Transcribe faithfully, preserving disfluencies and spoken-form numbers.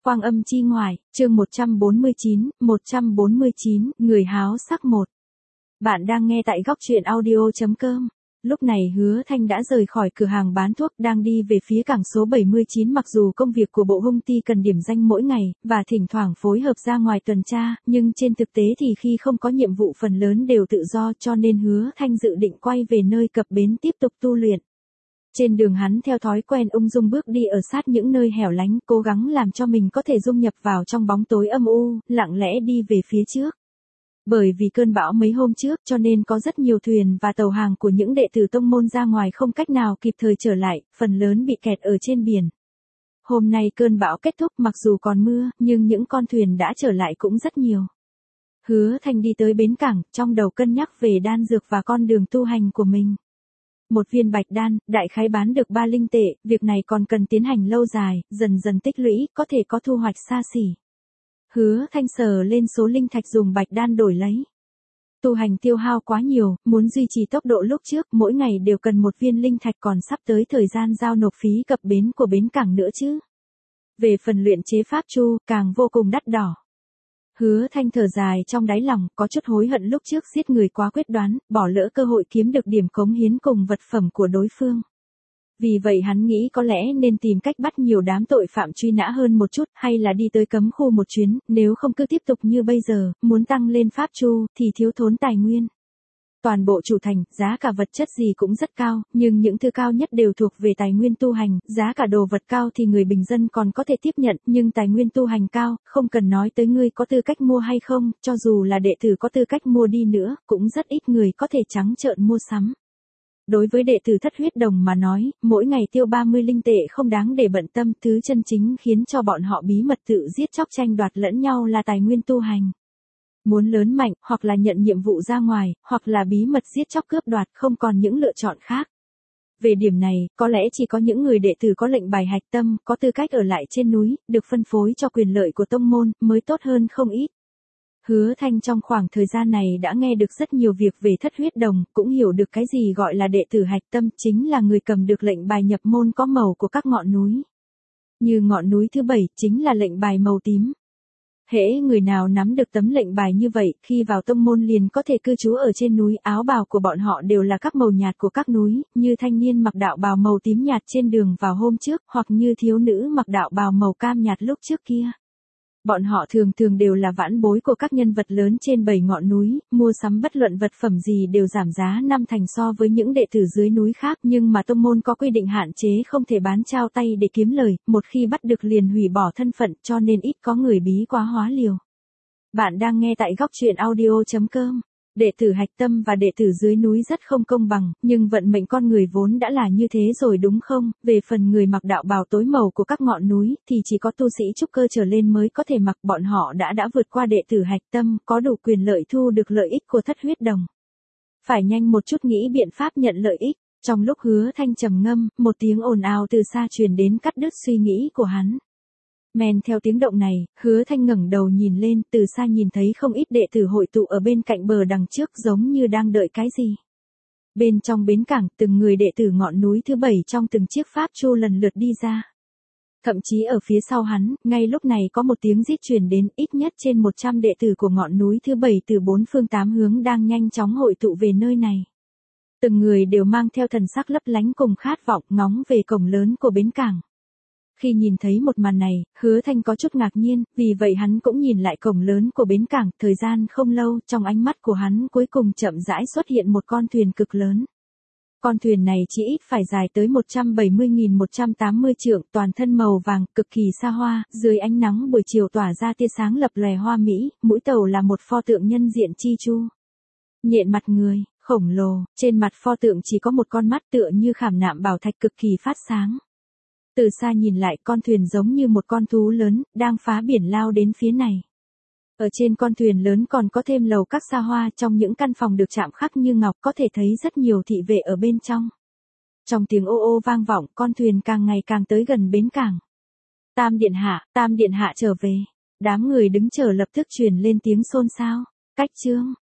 Quang Âm Chi Ngoại, chương một trăm bốn mươi chín, một trăm bốn mươi chín, người háo sắc một. Bạn đang nghe tại góc truyện audio chấm com. Lúc này Hứa Thanh đã rời khỏi cửa hàng bán thuốc, đang đi về phía cảng số bảy mươi chín. Mặc dù công việc của bộ hung ty cần điểm danh mỗi ngày, và thỉnh thoảng phối hợp ra ngoài tuần tra, nhưng trên thực tế thì khi không có nhiệm vụ phần lớn đều tự do, cho nên Hứa Thanh dự định quay về nơi cập bến tiếp tục tu luyện. Trên đường hắn theo thói quen ung dung bước đi ở sát những nơi hẻo lánh, cố gắng làm cho mình có thể dung nhập vào trong bóng tối âm u, lặng lẽ đi về phía trước. Bởi vì cơn bão mấy hôm trước cho nên có rất nhiều thuyền và tàu hàng của những đệ tử tông môn ra ngoài không cách nào kịp thời trở lại, phần lớn bị kẹt ở trên biển. Hôm nay cơn bão kết thúc, mặc dù còn mưa, nhưng những con thuyền đã trở lại cũng rất nhiều. Hứa Thanh đi tới bến cảng, trong đầu cân nhắc về đan dược và con đường tu hành của mình. Một viên bạch đan, đại khái bán được ba linh tệ, việc này còn cần tiến hành lâu dài, dần dần tích lũy, có thể có thu hoạch xa xỉ. Hứa Thanh sờ lên số linh thạch dùng bạch đan đổi lấy. Tu hành tiêu hao quá nhiều, muốn duy trì tốc độ lúc trước, mỗi ngày đều cần một viên linh thạch, còn sắp tới thời gian giao nộp phí cập bến của bến cảng nữa chứ. Về phần luyện chế pháp chu, càng vô cùng đắt đỏ. Hứa Thanh thở dài trong đáy lòng, có chút hối hận lúc trước giết người quá quyết đoán, bỏ lỡ cơ hội kiếm được điểm cống hiến cùng vật phẩm của đối phương. Vì vậy hắn nghĩ có lẽ nên tìm cách bắt nhiều đám tội phạm truy nã hơn một chút, hay là đi tới cấm khu một chuyến, nếu không cứ tiếp tục như bây giờ, muốn tăng lên pháp chu, thì thiếu thốn tài nguyên. Toàn bộ chủ thành, giá cả vật chất gì cũng rất cao, nhưng những thứ cao nhất đều thuộc về tài nguyên tu hành, giá cả đồ vật cao thì người bình dân còn có thể tiếp nhận, nhưng tài nguyên tu hành cao, không cần nói tới ngươi có tư cách mua hay không, cho dù là đệ tử có tư cách mua đi nữa, cũng rất ít người có thể trắng trợn mua sắm. Đối với đệ tử thất huyết đồng mà nói, mỗi ngày tiêu ba mươi linh tệ không đáng để bận tâm, thứ chân chính khiến cho bọn họ bí mật tự giết chóc tranh đoạt lẫn nhau là tài nguyên tu hành. Muốn lớn mạnh, hoặc là nhận nhiệm vụ ra ngoài, hoặc là bí mật giết chóc cướp đoạt, không còn những lựa chọn khác. Về điểm này, có lẽ chỉ có những người đệ tử có lệnh bài hạch tâm, có tư cách ở lại trên núi, được phân phối cho quyền lợi của tông môn, mới tốt hơn không ít. Hứa Thanh trong khoảng thời gian này đã nghe được rất nhiều việc về thất huyết đồng, cũng hiểu được cái gì gọi là đệ tử hạch tâm, chính là người cầm được lệnh bài nhập môn có màu của các ngọn núi. Như ngọn núi thứ bảy, chính là lệnh bài màu tím. Hễ người nào nắm được tấm lệnh bài như vậy, khi vào tông môn liền có thể cư trú ở trên núi, áo bào của bọn họ đều là các màu nhạt của các núi, như thanh niên mặc đạo bào màu tím nhạt trên đường vào hôm trước, hoặc như thiếu nữ mặc đạo bào màu cam nhạt lúc trước kia. Bọn họ thường thường đều là vãn bối của các nhân vật lớn trên bảy ngọn núi, mua sắm bất luận vật phẩm gì đều giảm giá năm thành so với những đệ tử dưới núi khác, nhưng mà tông môn có quy định hạn chế không thể bán trao tay để kiếm lời, một khi bắt được liền hủy bỏ thân phận, cho nên ít có người bí quá hóa liều. Bạn đang nghe tại góc truyện audio chấm com. Đệ tử hạch tâm và đệ tử dưới núi rất không công bằng, nhưng vận mệnh con người vốn đã là như thế rồi đúng không? Về phần người mặc đạo bào tối màu của các ngọn núi, thì chỉ có tu sĩ trúc cơ trở lên mới có thể mặc, bọn họ đã đã vượt qua đệ tử hạch tâm, có đủ quyền lợi thu được lợi ích của thất huyết đồng. Phải nhanh một chút nghĩ biện pháp nhận lợi ích. Trong lúc Hứa Thanh trầm ngâm, một tiếng ồn ào từ xa truyền đến cắt đứt suy nghĩ của hắn. Men theo tiếng động này, Hứa Thanh ngẩng đầu nhìn lên, từ xa nhìn thấy không ít đệ tử hội tụ ở bên cạnh bờ đằng trước, giống như đang đợi cái gì. Bên trong bến cảng, từng người đệ tử ngọn núi thứ bảy trong từng chiếc pháp chu lần lượt đi ra. Thậm chí ở phía sau hắn, ngay lúc này có một tiếng rít truyền đến, ít nhất trên một trăm đệ tử của ngọn núi thứ bảy từ bốn phương tám hướng đang nhanh chóng hội tụ về nơi này. Từng người đều mang theo thần sắc lấp lánh cùng khát vọng, ngóng về cổng lớn của bến cảng. Khi nhìn thấy một màn này, Hứa Thanh có chút ngạc nhiên, vì vậy hắn cũng nhìn lại cổng lớn của bến cảng, thời gian không lâu, trong ánh mắt của hắn cuối cùng chậm rãi xuất hiện một con thuyền cực lớn. Con thuyền này chỉ ít phải dài tới một trăm bảy mươi nghìn một trăm tám mươi trượng, toàn thân màu vàng, cực kỳ xa hoa, dưới ánh nắng buổi chiều tỏa ra tia sáng lập lòe hoa mỹ, mũi tàu là một pho tượng nhân diện chi chu. Nhện mặt người, khổng lồ, trên mặt pho tượng chỉ có một con mắt tựa như khảm nạm bảo thạch cực kỳ phát sáng. Từ xa nhìn lại, con thuyền giống như một con thú lớn, đang phá biển lao đến phía này. Ở trên con thuyền lớn còn có thêm lầu các xa hoa, trong những căn phòng được chạm khắc như ngọc, có thể thấy rất nhiều thị vệ ở bên trong. Trong tiếng ô ô vang vọng, con thuyền càng ngày càng tới gần bến cảng. Tam điện hạ, Tam điện hạ trở về. Đám người đứng chờ lập tức truyền lên tiếng xôn xao. Cách chương,